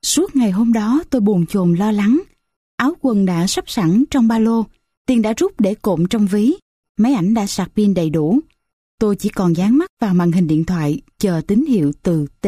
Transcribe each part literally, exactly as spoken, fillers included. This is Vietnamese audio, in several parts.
Suốt ngày hôm đó tôi bồn chồn lo lắng. Áo quần đã sắp sẵn trong ba lô, tiền đã rút để cộm trong ví, máy ảnh đã sạc pin đầy đủ. Tôi chỉ còn dán mắt vào màn hình điện thoại, chờ tín hiệu từ T.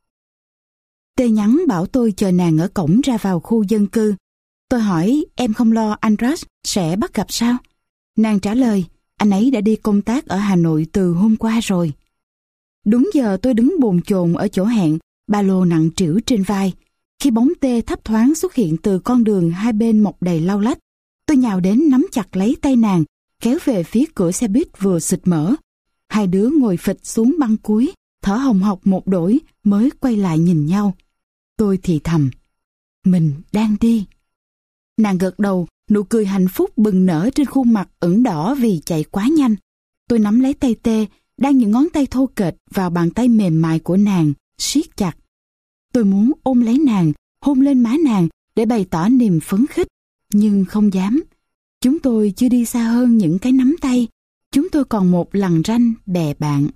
T nhắn bảo tôi chờ nàng ở cổng ra vào khu dân cư. Tôi hỏi em không lo anh Rush sẽ bắt gặp sao? Nàng trả lời, anh ấy đã đi công tác ở Hà Nội từ hôm qua rồi. Đúng giờ tôi đứng bồn chồn ở chỗ hẹn, ba lô nặng trĩu trên vai. Khi bóng T thấp thoáng xuất hiện từ con đường hai bên mọc đầy lau lách, tôi nhào đến nắm chặt lấy tay nàng, kéo về phía cửa xe buýt vừa xịt mở. Hai đứa ngồi phịch xuống băng cuối, thở hồng hộc một đỗi mới quay lại nhìn nhau. Tôi thì thầm, mình đang đi. Nàng gật đầu, nụ cười hạnh phúc bừng nở trên khuôn mặt ửng đỏ vì chạy quá nhanh. Tôi nắm lấy tay T, đang những ngón tay thô kệch vào bàn tay mềm mại của nàng, siết chặt. Tôi muốn ôm lấy nàng, hôn lên má nàng để bày tỏ niềm phấn khích, nhưng không dám. Chúng tôi chưa đi xa hơn những cái nắm tay, chúng tôi còn một lằn ranh bè bạn.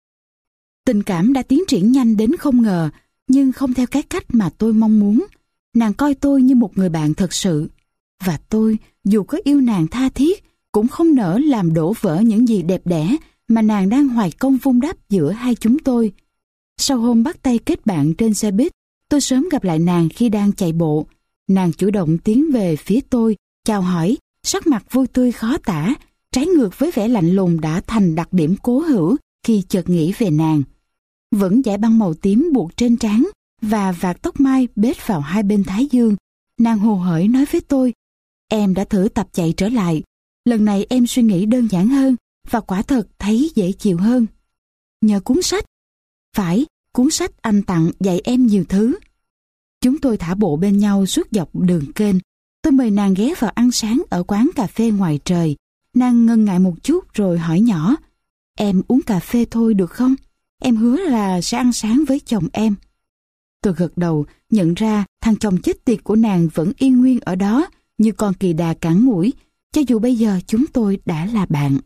Tình cảm đã tiến triển nhanh đến không ngờ, nhưng không theo cái cách mà tôi mong muốn. Nàng coi tôi như một người bạn thật sự. Và tôi, dù có yêu nàng tha thiết, cũng không nỡ làm đổ vỡ những gì đẹp đẽ mà nàng đang hoài công vun đắp giữa hai chúng tôi. Sau hôm bắt tay kết bạn trên xe buýt, tôi sớm gặp lại nàng khi đang chạy bộ. Nàng chủ động tiến về phía tôi, chào hỏi, sắc mặt vui tươi khó tả, trái ngược với vẻ lạnh lùng đã thành đặc điểm cố hữu khi chợt nghĩ về nàng. Vẫn dải băng màu tím buộc trên trán và vạt tóc mai bết vào hai bên thái dương, nàng hồ hởi nói với tôi, em đã thử tập chạy trở lại. Lần này em suy nghĩ đơn giản hơn và quả thật thấy dễ chịu hơn. Nhờ cuốn sách. Phải, cuốn sách anh tặng dạy em nhiều thứ. Chúng tôi thả bộ bên nhau suốt dọc đường kênh. Tôi mời nàng ghé vào ăn sáng ở quán cà phê ngoài trời. Nàng ngần ngại một chút rồi hỏi nhỏ, em uống cà phê thôi được không? Em hứa là sẽ ăn sáng với chồng em. Tôi gật đầu, nhận ra thằng chồng chết tiệt của nàng vẫn yên nguyên ở đó, như con kỳ đà cắn mũi, cho dù bây giờ chúng tôi đã là bạn.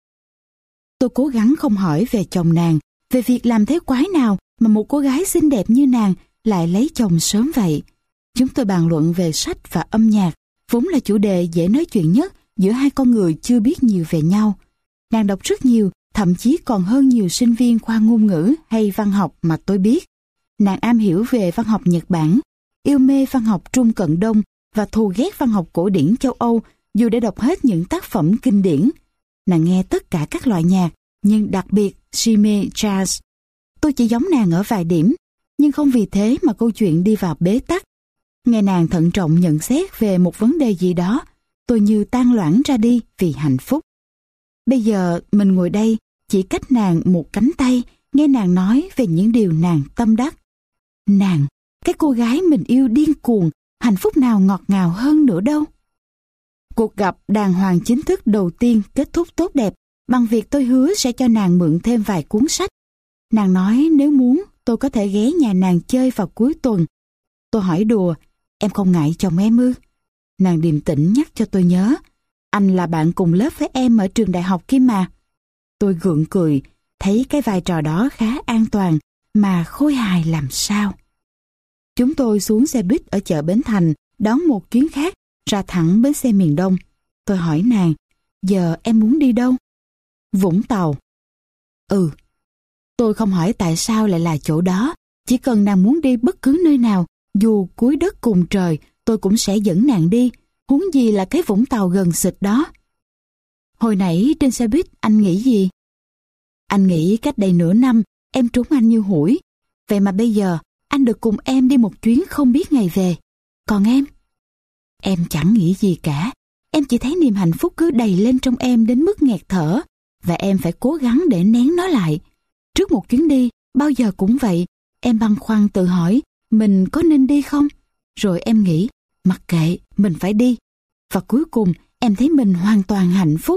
Tôi cố gắng không hỏi về chồng nàng, về việc làm thế quái nào mà một cô gái xinh đẹp như nàng lại lấy chồng sớm vậy. Chúng tôi bàn luận về sách và âm nhạc, vốn là chủ đề dễ nói chuyện nhất giữa hai con người chưa biết nhiều về nhau. Nàng đọc rất nhiều, thậm chí còn hơn nhiều sinh viên khoa ngôn ngữ hay văn học mà tôi biết. Nàng am hiểu về văn học Nhật Bản, yêu mê văn học Trung Cận Đông và thù ghét văn học cổ điển châu Âu dù đã đọc hết những tác phẩm kinh điển. Nàng nghe tất cả các loại nhạc, nhưng đặc biệt si mê jazz. Tôi chỉ giống nàng ở vài điểm, nhưng không vì thế mà câu chuyện đi vào bế tắc. Nghe nàng thận trọng nhận xét về một vấn đề gì đó, tôi như tan loãng ra đi vì hạnh phúc. Bây giờ mình ngồi đây, chỉ cách nàng một cánh tay, nghe nàng nói về những điều nàng tâm đắc. Nàng, cái cô gái mình yêu điên cuồng, hạnh phúc nào ngọt ngào hơn nữa đâu. Cuộc gặp đàng hoàng chính thức đầu tiên kết thúc tốt đẹp bằng việc tôi hứa sẽ cho nàng mượn thêm vài cuốn sách. Nàng nói nếu muốn tôi có thể ghé nhà nàng chơi vào cuối tuần. Tôi hỏi đùa, em không ngại chồng em ư? Nàng điềm tĩnh nhắc cho tôi nhớ, anh là bạn cùng lớp với em ở trường đại học kia mà. Tôi gượng cười, thấy cái vai trò đó khá an toàn, mà khôi hài làm sao. Chúng tôi xuống xe buýt ở chợ Bến Thành, đón một chuyến khác, ra thẳng bến xe miền Đông. Tôi hỏi nàng, giờ em muốn đi đâu? Vũng Tàu. Ừ. Tôi không hỏi tại sao lại là chỗ đó, chỉ cần nàng muốn đi bất cứ nơi nào, dù cuối đất cùng trời, tôi cũng sẽ dẫn nàng đi, huống gì là cái Vũng Tàu gần xịt đó. Hồi nãy trên xe buýt anh nghĩ gì? Anh nghĩ cách đây nửa năm em trúng anh như hủi, vậy mà bây giờ anh được cùng em đi một chuyến không biết ngày về. Còn em? Em chẳng nghĩ gì cả, em chỉ thấy niềm hạnh phúc cứ đầy lên trong em đến mức nghẹt thở, và em phải cố gắng để nén nó lại. Trước một chuyến đi, bao giờ cũng vậy, em băn khoăn tự hỏi mình có nên đi không? Rồi em nghĩ, mặc kệ, mình phải đi. Và cuối cùng em thấy mình hoàn toàn hạnh phúc.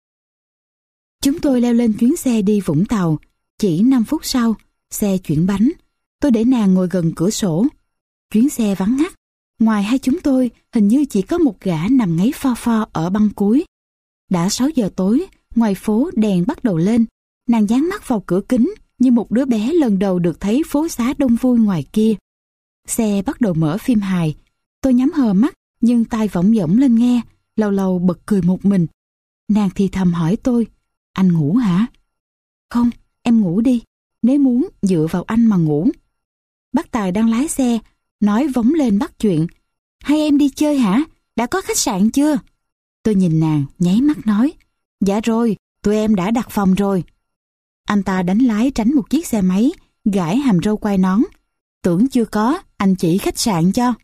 Chúng tôi leo lên chuyến xe đi Vũng Tàu. Chỉ năm phút sau, xe chuyển bánh. Tôi để nàng ngồi gần cửa sổ. Chuyến xe vắng ngắt. Ngoài hai chúng tôi, hình như chỉ có một gã nằm ngáy pho pho ở băng cuối. Đã sáu giờ tối, ngoài phố đèn bắt đầu lên. Nàng dán mắt vào cửa kính như một đứa bé lần đầu được thấy phố xá đông vui ngoài kia. xe bắt đầu mở phim hài. Tôi nhắm hờ mắt nhưng tai võng dõng lên nghe, lâu lâu bật cười một mình. Nàng thì thầm hỏi tôi, anh ngủ hả? Không, em ngủ đi, nếu muốn dựa vào anh mà ngủ. Bác Tài đang lái xe, nói vóng lên bắt chuyện. Hai em đi chơi hả? Đã có khách sạn chưa? Tôi nhìn nàng, nháy mắt nói, dạ rồi, tụi em đã đặt phòng rồi. Anh ta đánh lái tránh một chiếc xe máy, gãi hàm râu quai nón. Tưởng chưa có, anh chỉ khách sạn cho.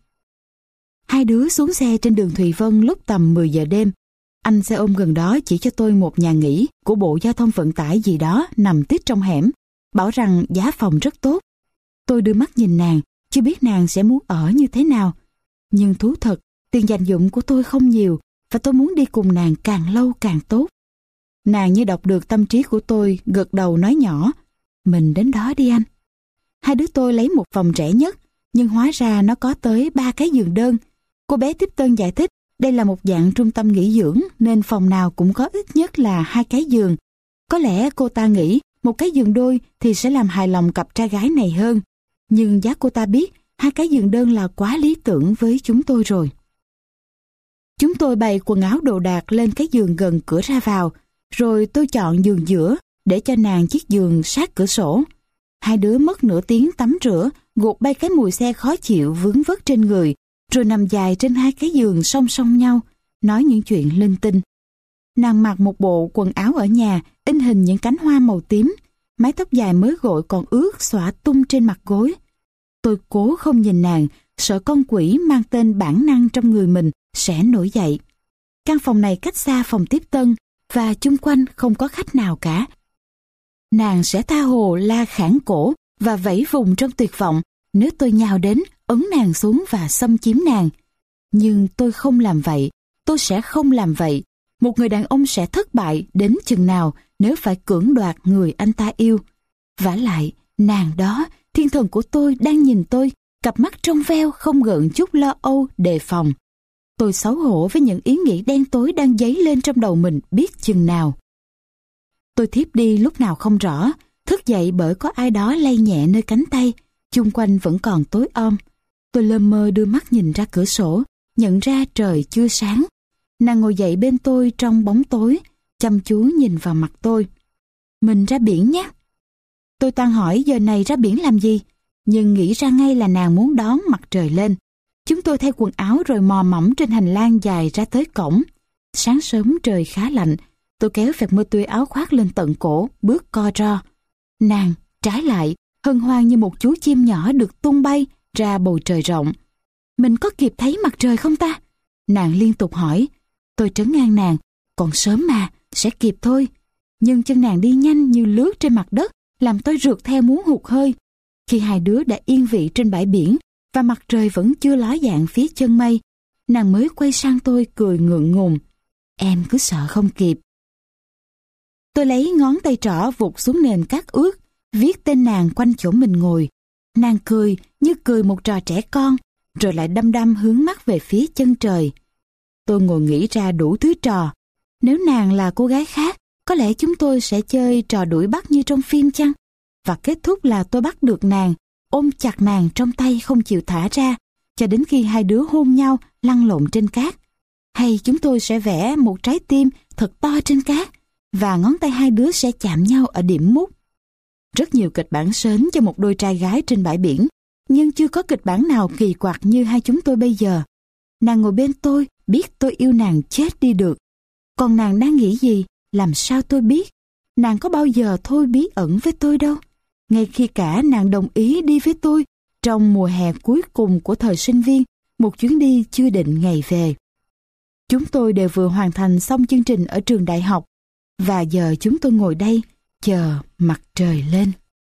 Hai đứa xuống xe trên đường Thùy Vân lúc tầm mười giờ đêm. Anh xe ôm gần đó chỉ cho tôi một nhà nghỉ của Bộ Giao thông Vận tải gì đó nằm tít trong hẻm, bảo rằng giá phòng rất tốt. Tôi đưa mắt nhìn nàng, chưa biết nàng sẽ muốn ở như thế nào. Nhưng thú thật, tiền dành dụm của tôi không nhiều và tôi muốn đi cùng nàng càng lâu càng tốt. Nàng như đọc được tâm trí của tôi, gật đầu nói nhỏ, mình đến đó đi anh. Hai đứa tôi lấy một phòng rẻ nhất, nhưng hóa ra nó có tới ba cái giường đơn. Cô bé tiếp tân giải thích, đây là một dạng trung tâm nghỉ dưỡng nên phòng nào cũng có ít nhất là hai cái giường. Có lẽ cô ta nghĩ một cái giường đôi thì sẽ làm hài lòng cặp trai gái này hơn. Nhưng giá cô ta biết hai cái giường đơn là quá lý tưởng với chúng tôi rồi. Chúng tôi bày quần áo đồ đạc lên cái giường gần cửa ra vào, rồi tôi chọn giường giữa để cho nàng chiếc giường sát cửa sổ. Hai đứa mất nửa tiếng tắm rửa, gột bay cái mùi xe khó chịu vướng vất trên người, rồi nằm dài trên hai cái giường song song nhau, nói những chuyện linh tinh. Nàng mặc một bộ quần áo ở nhà, in hình những cánh hoa màu tím, mái tóc dài mới gội còn ướt xõa tung trên mặt gối. Tôi cố không nhìn nàng, sợ con quỷ mang tên bản năng trong người mình sẽ nổi dậy. Căn phòng này cách xa phòng tiếp tân và chung quanh không có khách nào cả. Nàng sẽ tha hồ la khản cổ và vẫy vùng trong tuyệt vọng nếu tôi nhào đến ấn nàng xuống và xâm chiếm nàng. Nhưng tôi không làm vậy, tôi sẽ không làm vậy. Một người đàn ông sẽ thất bại đến chừng nào nếu phải cưỡng đoạt người anh ta yêu. Vả lại, nàng đó, thiên thần của tôi đang nhìn tôi, cặp mắt trong veo không gợn chút lo âu, đề phòng. Tôi xấu hổ với những ý nghĩ đen tối đang dấy lên trong đầu mình biết chừng nào. Tôi thiếp đi lúc nào không rõ, thức dậy bởi có ai đó lay nhẹ nơi cánh tay, chung quanh vẫn còn tối om. Tôi lơ mơ đưa mắt nhìn ra cửa sổ, nhận ra trời chưa sáng. Nàng ngồi dậy bên tôi trong bóng tối, chăm chú nhìn vào mặt tôi. Mình ra biển nhé. Tôi toan hỏi giờ này ra biển làm gì, nhưng nghĩ ra ngay là nàng muốn đón mặt trời lên. Chúng tôi thay quần áo rồi mò mẫm trên hành lang dài ra tới cổng. Sáng sớm trời khá lạnh, tôi kéo vẹt mưa tươi áo khoác lên tận cổ, bước co ro. Nàng, trái lại, hân hoan như một chú chim nhỏ được tung bay ra bầu trời rộng. Mình có kịp thấy mặt trời không ta? Nàng liên tục hỏi. Tôi trấn an nàng, còn sớm mà, sẽ kịp thôi. Nhưng chân nàng đi nhanh như lướt trên mặt đất, làm tôi rượt theo muốn hụt hơi. Khi hai đứa đã yên vị trên bãi biển và mặt trời vẫn chưa ló dạng phía chân mây, nàng mới quay sang tôi cười ngượng ngùng. Em cứ sợ không kịp. Tôi lấy ngón tay trỏ vụt xuống nền cát ướt, viết tên nàng quanh chỗ mình ngồi. Nàng cười như cười một trò trẻ con, rồi lại đăm đăm hướng mắt về phía chân trời. Tôi ngồi nghĩ ra đủ thứ trò. Nếu nàng là cô gái khác, có lẽ chúng tôi sẽ chơi trò đuổi bắt như trong phim chăng? Và kết thúc là tôi bắt được nàng, ôm chặt nàng trong tay không chịu thả ra, cho đến khi hai đứa hôn nhau lăn lộn trên cát. Hay chúng tôi sẽ vẽ một trái tim thật to trên cát, và ngón tay hai đứa sẽ chạm nhau ở điểm mút. Rất nhiều kịch bản sến cho một đôi trai gái trên bãi biển, nhưng chưa có kịch bản nào kỳ quặc như hai chúng tôi bây giờ. Nàng ngồi bên tôi, biết tôi yêu nàng chết đi được. Còn nàng đang nghĩ gì, làm sao tôi biết? Nàng có bao giờ thôi bí ẩn với tôi đâu. Ngay khi cả nàng đồng ý đi với tôi, trong mùa hè cuối cùng của thời sinh viên, một chuyến đi chưa định ngày về. Chúng tôi đều vừa hoàn thành xong chương trình ở trường đại học, và giờ chúng tôi ngồi đây, chờ mặt trời lên.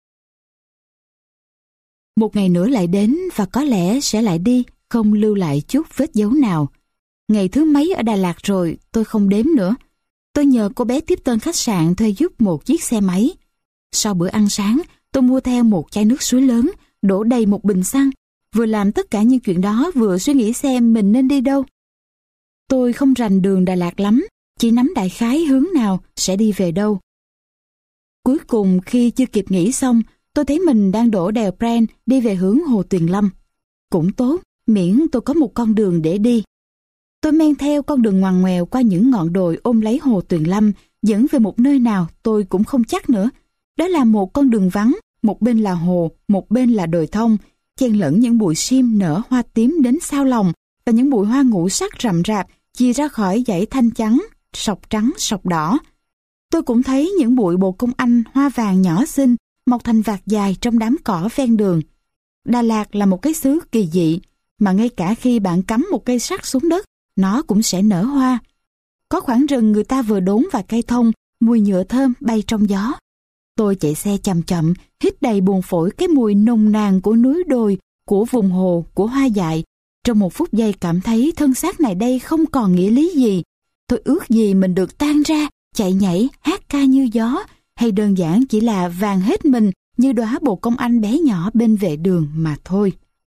Một ngày nữa lại đến và có lẽ sẽ lại đi, không lưu lại chút vết dấu nào. Ngày thứ mấy ở Đà Lạt rồi, tôi không đếm nữa. Tôi nhờ cô bé tiếp tân khách sạn thuê giúp một chiếc xe máy. Sau bữa ăn sáng, tôi mua theo một chai nước suối lớn, đổ đầy một bình xăng. Vừa làm tất cả những chuyện đó, vừa suy nghĩ xem mình nên đi đâu. Tôi không rành đường Đà Lạt lắm, chỉ nắm đại khái hướng nào sẽ đi về đâu. Cuối cùng khi chưa kịp nghĩ xong, tôi thấy mình đang đổ đèo Pren đi về hướng Hồ Tuyền Lâm. cũng tốt, miễn tôi có một con đường để đi. Tôi men theo con đường ngoằn ngoèo qua những ngọn đồi ôm lấy hồ Tuyền Lâm, dẫn về một nơi nào tôi cũng không chắc nữa. Đó là một con đường vắng, một bên là hồ, một bên là đồi thông, chen lẫn những bụi sim nở hoa tím đến xao lòng và những bụi hoa ngũ sắc rậm rạp chia ra khỏi dãy thanh trắng, sọc trắng, sọc đỏ. Tôi cũng thấy những bụi bồ công anh hoa vàng nhỏ xinh mọc thành vạt dài trong đám cỏ ven đường. Đà Lạt là một cái xứ kỳ dị, mà ngay cả khi bạn cắm một cây sắt xuống đất, nó cũng sẽ nở hoa. Có khoảng rừng người ta vừa đốn vài cây thông, mùi nhựa thơm bay trong gió. Tôi chạy xe chậm chậm, hít đầy buồng phổi cái mùi nồng nàn của núi đồi, của vùng hồ, của hoa dại. Trong một phút giây cảm thấy thân xác này đây không còn nghĩa lý gì. Tôi ước gì mình được tan ra, chạy nhảy, hát ca như gió, hay đơn giản chỉ là vàng hết mình như đóa bồ công anh bé nhỏ bên vệ đường mà thôi.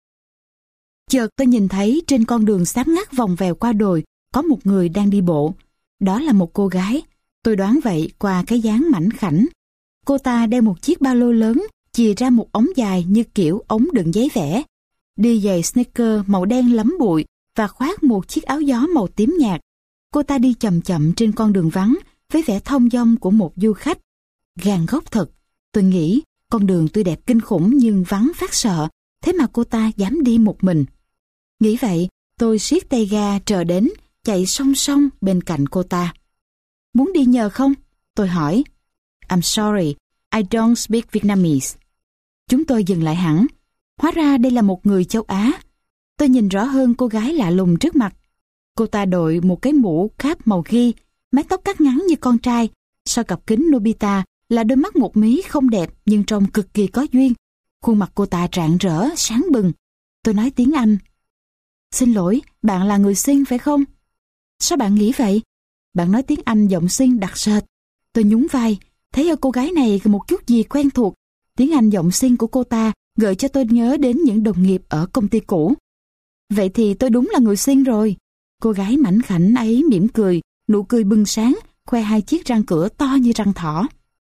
Chợt tôi nhìn thấy trên con đường xám ngắt vòng vèo qua đồi có một người đang đi bộ. Đó là một cô gái. Tôi đoán vậy qua cái dáng mảnh khảnh. Cô ta đeo một chiếc ba lô lớn, chìa ra một ống dài như kiểu ống đựng giấy vẽ. Đi giày sneaker màu đen lấm bụi và khoác một chiếc áo gió màu tím nhạt. Cô ta đi chậm chậm trên con đường vắng với vẻ thong dong của một du khách. Gan góc thật. Tôi nghĩ con đường tuy đẹp kinh khủng nhưng vắng phát sợ, thế mà cô ta dám đi một mình. Nghĩ vậy, tôi siết tay ga chờ đến, chạy song song bên cạnh cô ta. Muốn đi nhờ không? Tôi hỏi. I'm sorry, I don't speak Vietnamese. Chúng tôi dừng lại hẳn. Hóa ra đây là một người châu Á. Tôi nhìn rõ hơn cô gái lạ lùng trước mặt. Cô ta đội một cái mũ cap màu ghi, mái tóc cắt ngắn như con trai. Sau cặp kính Nobita là đôi mắt một mí không đẹp nhưng trông cực kỳ có duyên. Khuôn mặt cô ta rạng rỡ, sáng bừng. Tôi nói tiếng Anh. Xin lỗi, bạn là người Sinh phải không? Sao bạn nghĩ vậy? Bạn nói tiếng Anh giọng Sinh đặc sệt. Tôi nhún vai, thấy ở cô gái này có một chút gì quen thuộc. Tiếng Anh giọng Sinh của cô ta gợi cho tôi nhớ đến những đồng nghiệp ở công ty cũ. Vậy thì tôi đúng là người Sinh rồi. Cô gái mảnh khảnh ấy mỉm cười, nụ cười bừng sáng, khoe hai chiếc răng cửa to như răng thỏ.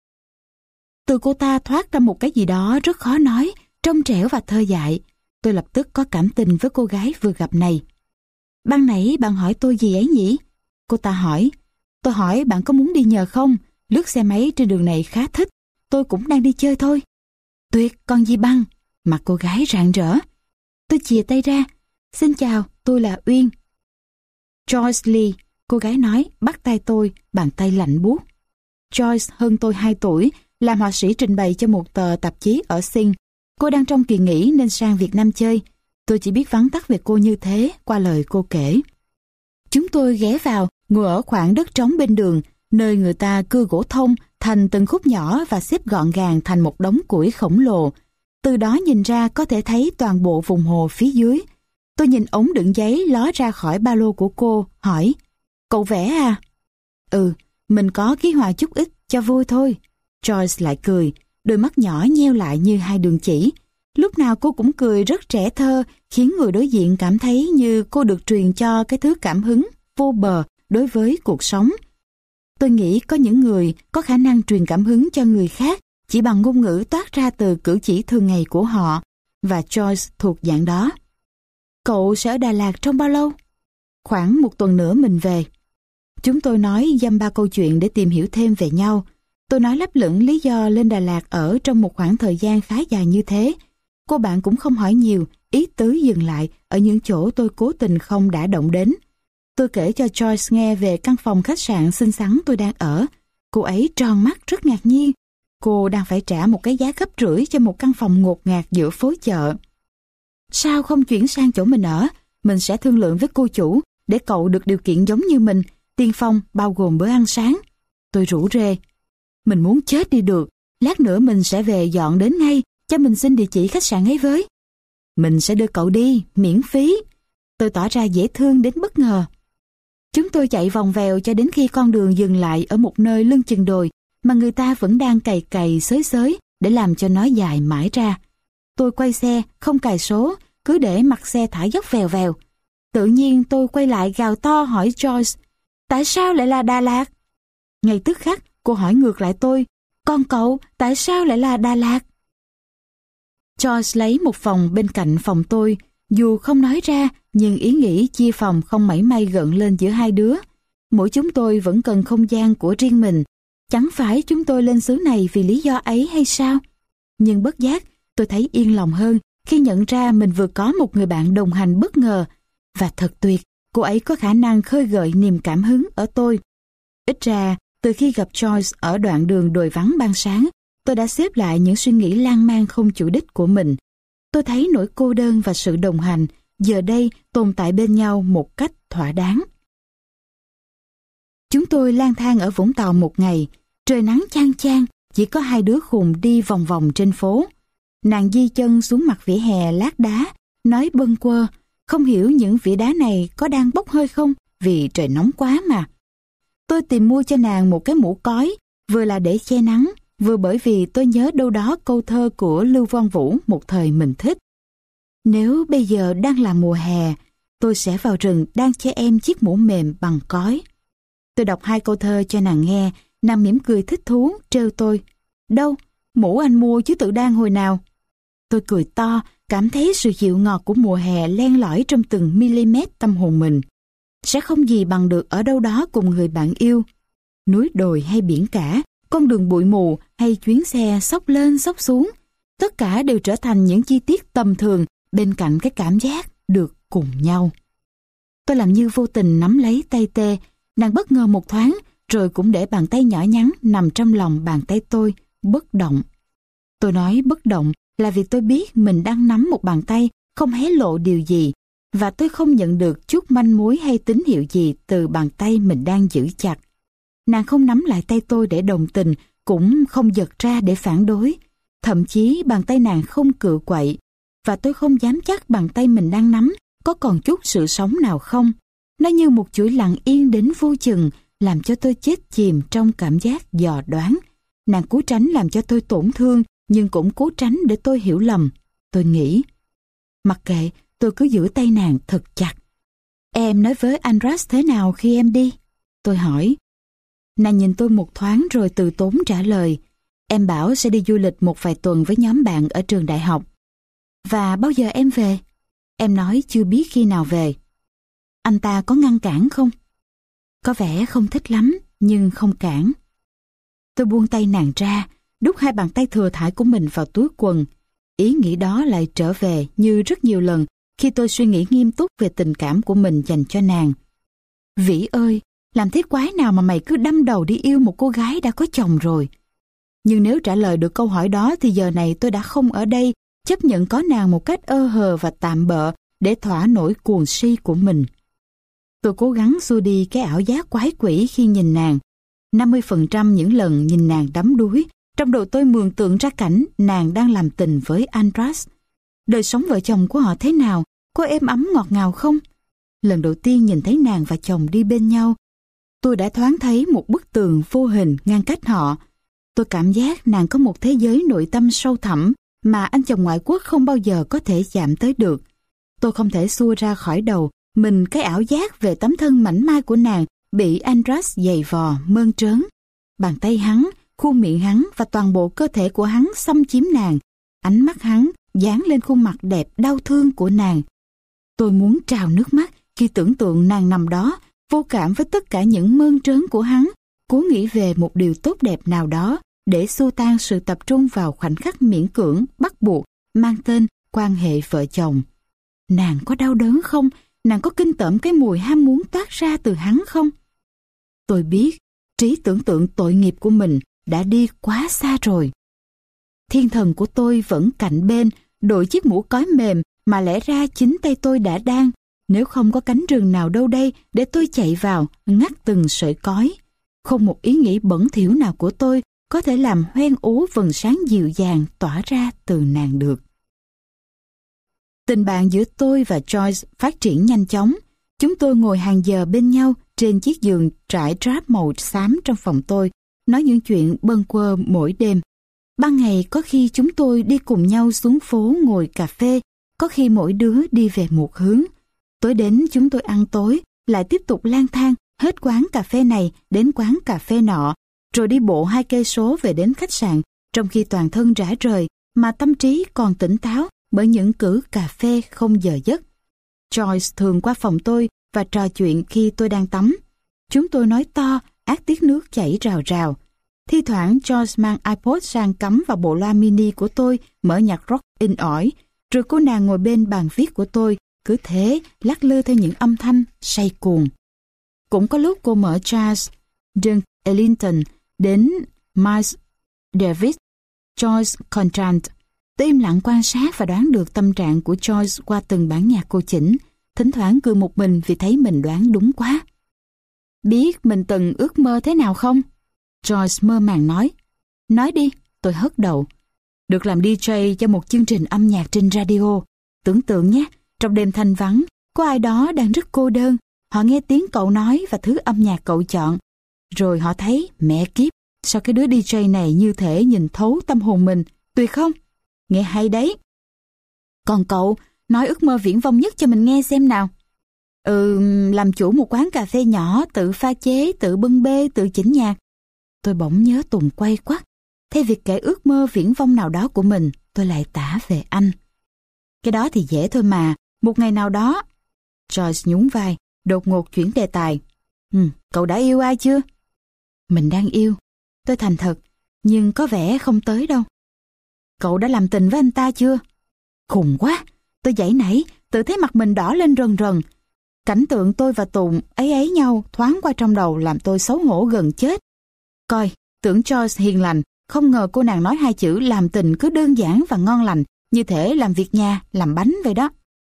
Từ cô ta thoát ra một cái gì đó rất khó nói, trong trẻo và thơ dại. Tôi lập tức có cảm tình với cô gái vừa gặp này. Ban nãy bạn hỏi tôi gì ấy nhỉ? Cô ta hỏi. Tôi hỏi bạn có muốn đi nhờ không? Lướt xe máy trên đường này khá thích. Tôi cũng đang đi chơi thôi. Tuyệt, con gì băng. Mặt cô gái rạng rỡ. Tôi chìa tay ra. Xin chào, tôi là Uyên. Joyce Lee, cô gái nói, bắt tay tôi, bàn tay lạnh buốt. Joyce hơn tôi hai tuổi, làm họa sĩ trình bày cho một tờ tạp chí ở Sing. Cô đang trong kỳ nghỉ nên sang Việt Nam chơi. Tôi chỉ biết vắn tắt về cô như thế qua lời cô kể. Chúng tôi ghé vào, ngồi ở khoảng đất trống bên đường, nơi người ta cưa gỗ thông thành từng khúc nhỏ và xếp gọn gàng thành một đống củi khổng lồ. Từ đó nhìn ra có thể thấy toàn bộ vùng hồ phía dưới. Tôi nhìn ống đựng giấy ló ra khỏi ba lô của cô, hỏi, cậu vẽ à? Ừ, mình có ký họa chút ít, cho vui thôi. Joyce lại cười, đôi mắt nhỏ nheo lại như hai đường chỉ. Lúc nào cô cũng cười rất trẻ thơ, khiến người đối diện cảm thấy như cô được truyền cho cái thứ cảm hứng vô bờ đối với cuộc sống. Tôi nghĩ có những người có khả năng truyền cảm hứng cho người khác chỉ bằng ngôn ngữ toát ra từ cử chỉ thường ngày của họ, và Joyce thuộc dạng đó. Cậu sẽ ở Đà Lạt trong bao lâu? Khoảng một tuần nữa mình về. Chúng tôi nói dăm ba câu chuyện để tìm hiểu thêm về nhau. Tôi nói lấp lửng lý do lên Đà Lạt ở trong một khoảng thời gian khá dài như thế. Cô bạn cũng không hỏi nhiều, ý tứ dừng lại ở những chỗ tôi cố tình không đã động đến. Tôi kể cho Joyce nghe về căn phòng khách sạn xinh xắn tôi đang ở. Cô ấy tròn mắt rất ngạc nhiên. Cô đang phải trả một cái giá gấp rưỡi cho một căn phòng ngột ngạt giữa phố chợ. Sao không chuyển sang chỗ mình ở? Mình sẽ thương lượng với cô chủ để cậu được điều kiện giống như mình, tiền phòng bao gồm bữa ăn sáng. Tôi rủ rê. Mình muốn chết đi được. Lát nữa mình sẽ về dọn đến ngay, cho mình xin địa chỉ khách sạn ấy với. Mình sẽ đưa cậu đi, miễn phí. Tôi tỏ ra dễ thương đến bất ngờ. Chúng tôi chạy vòng vèo cho đến khi con đường dừng lại ở một nơi lưng chừng đồi mà người ta vẫn đang cày cày xới xới để làm cho nó dài mãi ra. Tôi quay xe, không cài số, cứ để mặt xe thả dốc vèo vèo. Tự nhiên tôi quay lại gào to hỏi Joyce, tại sao lại là Đà Lạt? Ngay tức khắc, cô hỏi ngược lại tôi, còn cậu, tại sao lại là Đà Lạt? Joyce lấy một phòng bên cạnh phòng tôi, Dù không nói ra, nhưng ý nghĩ chia phòng không mảy may gợn lên giữa hai đứa. Mỗi chúng tôi vẫn cần không gian của riêng mình. Chẳng phải chúng tôi lên xứ này vì lý do ấy hay sao? Nhưng bất giác, tôi thấy yên lòng hơn khi nhận ra mình vừa có một người bạn đồng hành bất ngờ. Và thật tuyệt, cô ấy có khả năng khơi gợi niềm cảm hứng ở tôi. Ít ra, từ khi gặp Joyce ở đoạn đường đồi vắng ban sáng, tôi đã xếp lại những suy nghĩ lan man không chủ đích của mình. Tôi thấy nỗi cô đơn và sự đồng hành giờ đây tồn tại bên nhau một cách thỏa đáng. Chúng tôi lang thang ở Vũng Tàu một ngày, trời nắng chang chang, chỉ có hai đứa khùng đi vòng vòng trên phố. Nàng di chân xuống mặt vỉa hè lát đá, nói bâng quơ, không hiểu những vỉa đá này có đang bốc hơi không vì trời nóng quá mà. Tôi tìm mua cho nàng một cái mũ cói, vừa là để che nắng, vừa bởi vì tôi nhớ đâu đó câu thơ của Lưu Văn Vũ một thời mình thích. Nếu bây giờ đang là mùa hè, tôi sẽ vào rừng đang che em chiếc mũ mềm bằng cói. Tôi đọc hai câu thơ cho nàng nghe, nàng mỉm cười thích thú, trêu tôi. Đâu, mũ anh mua chứ tự đang hồi nào. Tôi cười to, cảm thấy sự dịu ngọt của mùa hè len lỏi trong từng mm tâm hồn mình. Sẽ không gì bằng được ở đâu đó cùng người bạn yêu. Núi đồi hay biển cả, con đường bụi mù hay chuyến xe xốc lên xốc xuống, tất cả đều trở thành những chi tiết tầm thường bên cạnh cái cảm giác được cùng nhau. Tôi làm như vô tình nắm lấy tay Tê, nàng bất ngờ một thoáng, rồi cũng để bàn tay nhỏ nhắn nằm trong lòng bàn tay tôi, bất động. Tôi nói bất động là vì tôi biết mình đang nắm một bàn tay không hé lộ điều gì, và tôi không nhận được chút manh mối hay tín hiệu gì từ bàn tay mình đang giữ chặt. Nàng không nắm lại tay tôi để đồng tình, cũng không giật ra để phản đối. Thậm chí bàn tay nàng không cựa quậy, và tôi không dám chắc bàn tay mình đang nắm có còn chút sự sống nào không. Nó như một chuỗi lặng yên đến vô chừng, làm cho tôi chết chìm trong cảm giác dò đoán. Nàng cố tránh làm cho tôi tổn thương, nhưng cũng cố tránh để tôi hiểu lầm. Tôi nghĩ, mặc kệ, tôi cứ giữ tay nàng thật chặt. Em nói với Andras thế nào khi em đi? Tôi hỏi. Nàng nhìn tôi một thoáng rồi từ tốn trả lời. Em bảo sẽ đi du lịch một vài tuần với nhóm bạn ở trường đại học. Và bao giờ em về? Em nói chưa biết khi nào về. Anh ta có ngăn cản không? Có vẻ không thích lắm, nhưng không cản. Tôi buông tay nàng ra, đút hai bàn tay thừa thãi của mình vào túi quần. Ý nghĩ đó lại trở về như rất nhiều lần khi tôi suy nghĩ nghiêm túc về tình cảm của mình dành cho nàng. Vĩ ơi, làm thế quái nào mà mày cứ đâm đầu đi yêu một cô gái đã có chồng rồi? Nhưng nếu trả lời được câu hỏi đó thì giờ này tôi đã không ở đây, chấp nhận có nàng một cách ơ hờ và tạm bợ để thỏa nỗi cuồng si của mình. Tôi cố gắng xua đi cái ảo giác quái quỷ khi nhìn nàng. năm mươi phần trăm những lần nhìn nàng đắm đuối, trong đầu tôi mường tượng ra cảnh nàng đang làm tình với Andras. Đời sống vợ chồng của họ thế nào? Có êm ấm ngọt ngào không? Lần đầu tiên nhìn thấy nàng và chồng đi bên nhau, tôi đã thoáng thấy một bức tường vô hình ngăn cách họ. Tôi cảm giác nàng có một thế giới nội tâm sâu thẳm mà anh chồng ngoại quốc không bao giờ có thể chạm tới được. Tôi không thể xua ra khỏi đầu mình cái ảo giác về tấm thân mảnh mai của nàng bị Andras giày vò, mơn trớn. Bàn tay hắn, khuôn miệng hắn và toàn bộ cơ thể của hắn xâm chiếm nàng. Ánh mắt hắn dán lên khuôn mặt đẹp đau thương của nàng. Tôi muốn trào nước mắt khi tưởng tượng nàng nằm đó, vô cảm với tất cả những mơn trớn của hắn, cố nghĩ về một điều tốt đẹp nào đó để xua tan sự tập trung vào khoảnh khắc miễn cưỡng, bắt buộc, mang tên quan hệ vợ chồng. Nàng có đau đớn không? Nàng có kinh tởm cái mùi ham muốn toát ra từ hắn không? Tôi biết, trí tưởng tượng tội nghiệp của mình đã đi quá xa rồi. Thiên thần của tôi vẫn cạnh bên, đội chiếc mũ cói mềm mà lẽ ra chính tay tôi đã đang, nếu không có cánh rừng nào đâu đây để tôi chạy vào, ngắt từng sợi cói. Không một ý nghĩ bẩn thỉu nào của tôi có thể làm hoen ố vầng sáng dịu dàng tỏa ra từ nàng được. Tình bạn giữa tôi và Joyce phát triển nhanh chóng. Chúng tôi ngồi hàng giờ bên nhau trên chiếc giường trải drap màu xám trong phòng tôi, nói những chuyện bâng quơ mỗi đêm. Ban ngày có khi chúng tôi đi cùng nhau xuống phố ngồi cà phê, có khi mỗi đứa đi về một hướng. Tối đến chúng tôi ăn tối, lại tiếp tục lang thang hết quán cà phê này đến quán cà phê nọ, rồi đi bộ hai cây số về đến khách sạn, trong khi toàn thân rã rời mà tâm trí còn tỉnh táo bởi những cữ cà phê không giờ giấc. Joyce thường qua phòng tôi và trò chuyện khi tôi đang tắm. Chúng tôi nói to, át tiết nước chảy rào rào. Thi thoảng Joyce mang iPod sang cắm vào bộ loa mini của tôi, mở nhạc rock in ỏi, rồi cô nàng ngồi bên bàn viết của tôi, cứ thế lắc lư theo những âm thanh say cuồng. Cũng có lúc cô mở jazz, Duke Ellington đến Miles Davis, Joyce Contrant. Tôi im lặng quan sát và đoán được tâm trạng của Joyce qua từng bản nhạc cô chỉnh, thỉnh thoảng cười một mình vì thấy mình đoán đúng quá. Biết mình từng ước mơ thế nào không? Joyce mơ màng nói. Nói đi, tôi hất đầu. Được làm đi jay cho một chương trình âm nhạc trên radio. Tưởng tượng nhé, trong đêm thanh vắng, có ai đó đang rất cô đơn. Họ nghe tiếng cậu nói và thứ âm nhạc cậu chọn. Rồi họ thấy, mẹ kiếp, sao cái đứa đi jay này như thể nhìn thấu tâm hồn mình, tuyệt không? Nghe hay đấy. Còn cậu, nói ước mơ viển vông nhất cho mình nghe xem nào. Ừ, làm chủ một quán cà phê nhỏ, tự pha chế, tự bưng bê, tự chỉnh nhạc. Tôi bỗng nhớ Tùng quay quắt. Thay việc kể ước mơ viển vông nào đó của mình, tôi lại tả về anh. Cái đó thì dễ thôi mà, một ngày nào đó. Joyce nhún vai, đột ngột chuyển đề tài. Ừ, cậu đã yêu ai chưa? Mình đang yêu. Tôi thành thật, nhưng có vẻ không tới đâu. Cậu đã làm tình với anh ta chưa? Khùng quá, tôi giãy nảy, tự thấy mặt mình đỏ lên rần rần. Cảnh tượng tôi và Tùng ấy ấy nhau thoáng qua trong đầu làm tôi xấu hổ gần chết. Coi, tưởng Joyce hiền lành, không ngờ cô nàng nói hai chữ làm tình cứ đơn giản và ngon lành, như thể làm việc nhà, làm bánh vậy đó.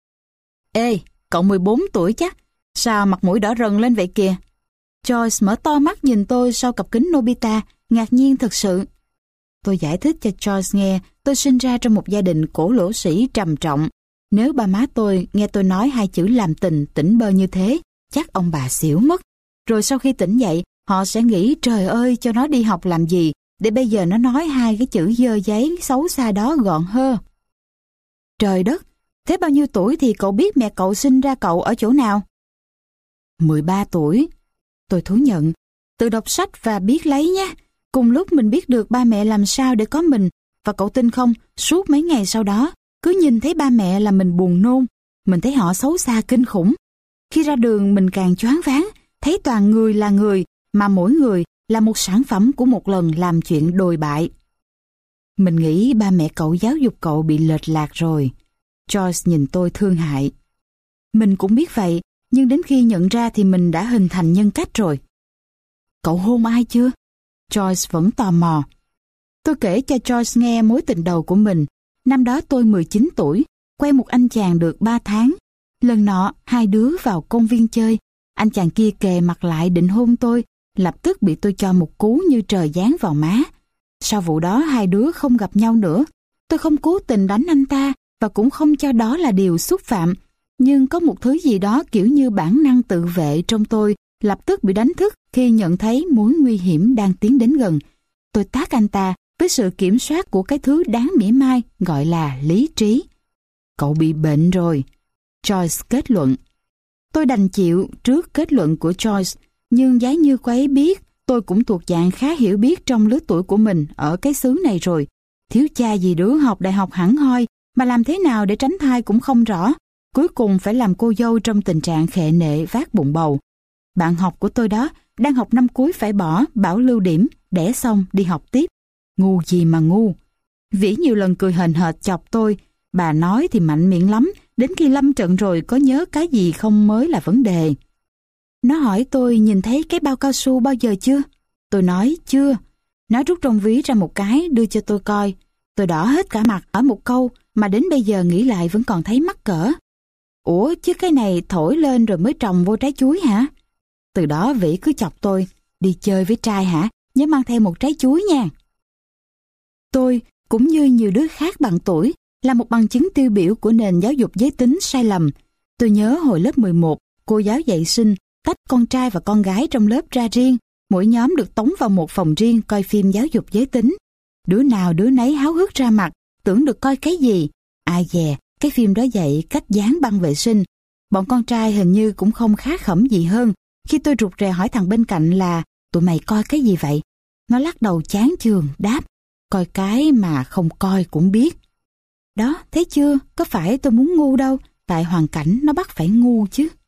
Ê, cậu mười bốn tuổi chắc, sao mặt mũi đỏ rần lên vậy kìa? Joyce mở to mắt nhìn tôi sau cặp kính Nobita, ngạc nhiên thật sự. Tôi giải thích cho Joyce nghe tôi sinh ra trong một gia đình cổ lỗ sĩ trầm trọng. Nếu ba má tôi nghe tôi nói hai chữ làm tình tỉnh bơ như thế, chắc ông bà xỉu mất. Rồi sau khi tỉnh dậy, họ sẽ nghĩ trời ơi cho nó đi học làm gì, để bây giờ nó nói hai cái chữ dơ giấy xấu xa đó gọn hơn. Trời đất, thế bao nhiêu tuổi thì cậu biết mẹ cậu sinh ra cậu ở chỗ nào? mười ba tuổi. Tôi thú nhận, tự đọc sách và biết lấy nhé. Cùng lúc mình biết được ba mẹ làm sao để có mình, và cậu tin không, suốt mấy ngày sau đó, cứ nhìn thấy ba mẹ là mình buồn nôn, mình thấy họ xấu xa kinh khủng. Khi ra đường mình càng choáng váng, thấy toàn người là người, mà mỗi người là một sản phẩm của một lần làm chuyện đồi bại. Mình nghĩ ba mẹ cậu giáo dục cậu bị lệch lạc rồi. Joyce nhìn tôi thương hại. Mình cũng biết vậy, nhưng đến khi nhận ra thì mình đã hình thành nhân cách rồi. Cậu hôn ai chưa? Joyce vẫn tò mò. Tôi kể cho Joyce nghe mối tình đầu của mình. Năm đó tôi mười chín tuổi, quen một anh chàng được ba tháng. Lần nọ, hai đứa vào công viên chơi. Anh chàng kia kề mặt lại định hôn tôi, lập tức bị tôi cho một cú như trời giáng vào má. Sau vụ đó hai đứa không gặp nhau nữa. Tôi không cố tình đánh anh ta và cũng không cho đó là điều xúc phạm. Nhưng có một thứ gì đó kiểu như bản năng tự vệ trong tôi lập tức bị đánh thức khi nhận thấy mối nguy hiểm đang tiến đến gần. Tôi tát anh ta với sự kiểm soát của cái thứ đáng mỉa mai gọi là lý trí. Cậu bị bệnh rồi, Joyce kết luận. Tôi đành chịu trước kết luận của Joyce, nhưng giá như cô ấy biết, tôi cũng thuộc dạng khá hiểu biết trong lứa tuổi của mình ở cái xứ này rồi. Thiếu cha gì đứa học đại học hẳn hoi, mà làm thế nào để tránh thai cũng không rõ. Cuối cùng phải làm cô dâu trong tình trạng khệ nệ vác bụng bầu. Bạn học của tôi đó, đang học năm cuối phải bỏ, bảo lưu điểm, đẻ xong đi học tiếp. Ngu gì mà ngu. Vĩ nhiều lần cười hờn hệt chọc tôi, bà nói thì mạnh miệng lắm, đến khi lâm trận rồi có nhớ cái gì không mới là vấn đề. Nó hỏi tôi nhìn thấy cái bao cao su bao giờ chưa? Tôi nói chưa. Nó rút trong ví ra một cái đưa cho tôi coi. Tôi đỏ hết cả mặt ở một câu mà đến bây giờ nghĩ lại vẫn còn thấy mắc cỡ. Ủa chứ cái này thổi lên rồi mới trồng vô trái chuối hả? Từ đó Vĩ cứ chọc tôi, đi chơi với trai hả? Nhớ mang theo một trái chuối nha. Tôi, cũng như nhiều đứa khác bằng tuổi, là một bằng chứng tiêu biểu của nền giáo dục giới tính sai lầm. Tôi nhớ hồi lớp mười một, cô giáo dạy sinh tách con trai và con gái trong lớp ra riêng, mỗi nhóm được tống vào một phòng riêng coi phim giáo dục giới tính. Đứa nào đứa nấy háo hức ra mặt, tưởng được coi cái gì. Ai dè, cái phim đó dạy cách dán băng vệ sinh. Bọn con trai hình như cũng không khá khẩm gì hơn. Khi tôi rụt rè hỏi thằng bên cạnh là tụi mày coi cái gì vậy? Nó lắc đầu chán chường đáp, coi cái mà không coi cũng biết. Đó, thấy chưa, có phải tôi muốn ngu đâu, tại hoàn cảnh nó bắt phải ngu chứ.